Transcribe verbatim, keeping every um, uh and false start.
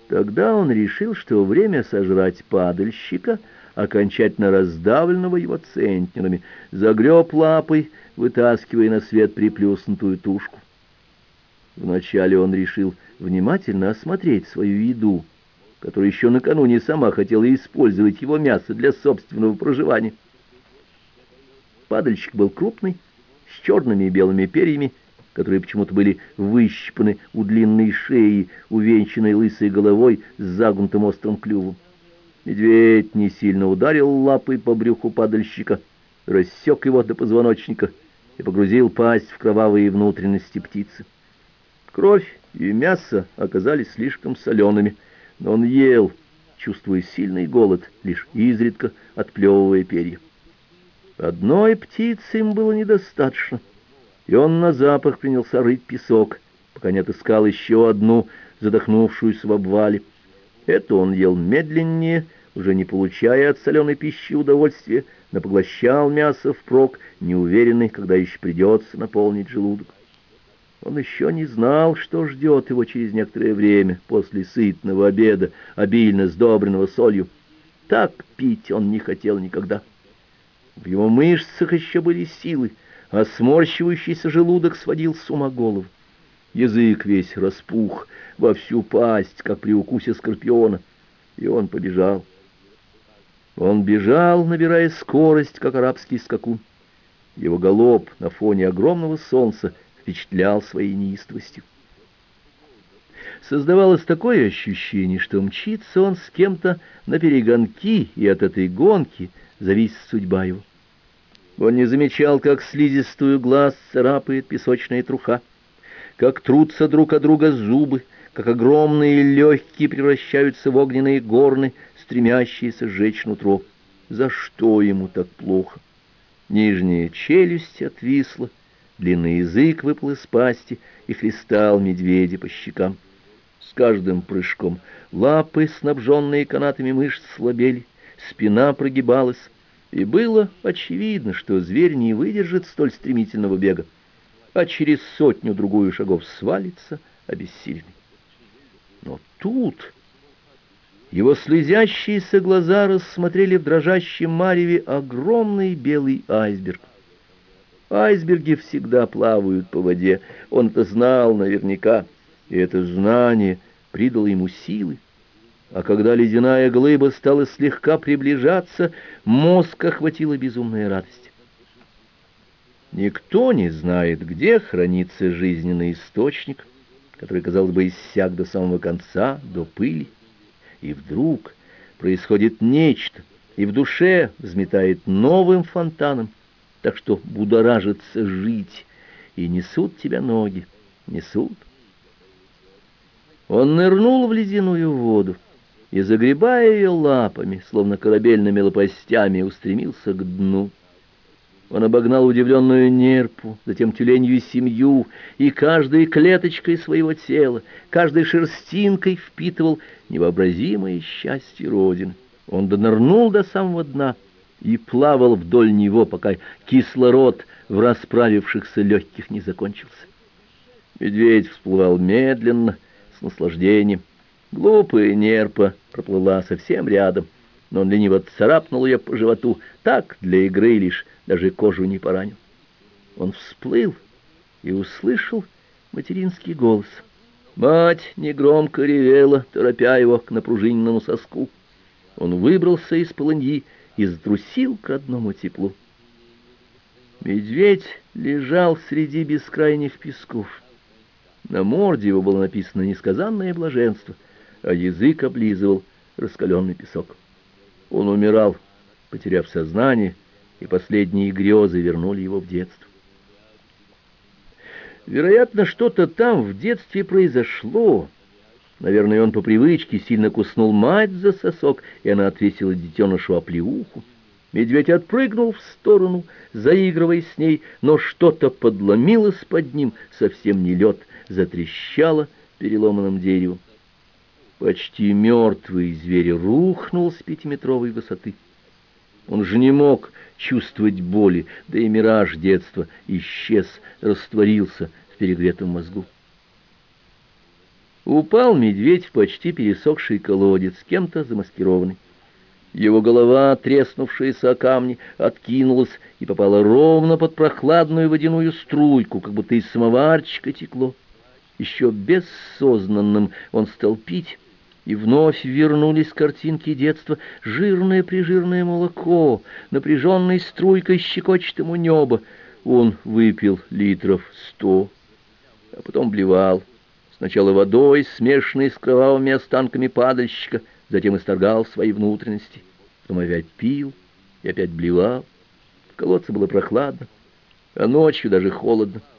Тогда он решил, что время сожрать падальщика, окончательно раздавленного его центнерами, загреб лапой, вытаскивая на свет приплюснутую тушку. Вначале он решил внимательно осмотреть свою еду, которая еще накануне сама хотела использовать его мясо для собственного проживания. Падальщик был крупный, с черными и белыми перьями, которые почему-то были выщипаны у длинной шеи, увенчанной лысой головой с загнутым острым клювом. Медведь не сильно ударил лапой по брюху падальщика, рассек его до позвоночника и погрузил пасть в кровавые внутренности птицы. Кровь и мясо оказались слишком солеными, но он ел, чувствуя сильный голод, лишь изредка отплевывая перья. Одной птицы им было недостаточно, и он на запах принялся рыть песок, пока не отыскал еще одну, задохнувшуюся в обвале. Это он ел медленнее, уже не получая от соленой пищи удовольствия, но поглощал мясо впрок, неуверенный, когда еще придется наполнить желудок. Он еще не знал, что ждет его через некоторое время после сытного обеда, обильно сдобренного солью. Так пить он не хотел никогда. В его мышцах еще были силы, а сморщивающийся желудок сводил с ума голову. Язык весь распух во всю пасть, как при укусе скорпиона, и он побежал. Он бежал, набирая скорость, как арабский скакун. Его галоп на фоне огромного солнца впечатлял своей неистовостью. Создавалось такое ощущение, что мчится он с кем-то на перегонки, и от этой гонки зависит судьба его. Он не замечал, как слизистую глаз царапает песочная труха, как трутся друг от друга зубы, как огромные легкие превращаются в огненные горны, стремящиеся сжечь нутро. За что ему так плохо? Нижняя челюсть отвисла, длинный язык выпал из пасти и хлестал медведя по щекам. С каждым прыжком лапы, снабженные канатами мышц, слабели, спина прогибалась, и было очевидно, что зверь не выдержит столь стремительного бега, а через сотню-другую шагов свалится обессиленный. Но тут его слезящиеся глаза рассмотрели в дрожащем мареве огромный белый айсберг. Айсберги всегда плавают по воде, он это знал наверняка, и это знание придало ему силы. А когда ледяная глыба стала слегка приближаться, мозг охватила безумная радость. Никто не знает, где хранится жизненный источник, который, казалось бы, иссяк до самого конца, до пыли. И вдруг происходит нечто, и в душе взметает новым фонтаном, так что будоражится жить, и несут тебя ноги, несут. Он нырнул в ледяную воду и, загребая ее лапами, словно корабельными лопастями, устремился к дну. Он обогнал удивленную нерпу, затем тюленью семью, и каждой клеточкой своего тела, каждой шерстинкой впитывал невообразимое счастье Родины. Он донырнул до самого дна и плавал вдоль него, пока кислород в расправившихся легких не закончился. Медведь всплывал медленно, с наслаждением. Глупая нерпа проплыла совсем рядом, но он лениво царапнул ее по животу, так, для игры лишь, даже кожу не поранил. Он всплыл и услышал материнский голос. Мать негромко ревела, торопя его к напружиненному соску. Он выбрался из полыньи и затрусил к родному теплу. Медведь лежал среди бескрайних песков. На морде его было написано несказанное блаженство, а язык облизывал раскаленный песок. Он умирал, потеряв сознание, и последние грезы вернули его в детство. Вероятно, что-то там в детстве произошло. Наверное, он по привычке сильно куснул мать за сосок, и она отвесила детенышу оплеуху. Медведь отпрыгнул в сторону, заигрывая с ней, но что-то подломилось под ним, совсем не лед, затрещало переломанным деревом. Почти мертвый зверь рухнул с пятиметровой высоты. Он же не мог чувствовать боли, да и мираж детства исчез, растворился в перегретом мозгу. Упал медведь в почти пересохший колодец, кем-то замаскированный. Его голова, треснувшаяся о камни, откинулась и попала ровно под прохладную водяную струйку, как будто из самоварчика текло. Еще бессознанным он стал пить, и вновь вернулись картинки детства: жирное-прижирное молоко, напряженной струйкой щекочет ему небо. Он выпил литров сто, а потом блевал. Сначала водой, смешанной с кровавыми останками падальщика, затем исторгал свои внутренности. Потом опять пил и опять блевал. В колодце было прохладно, а ночью даже холодно.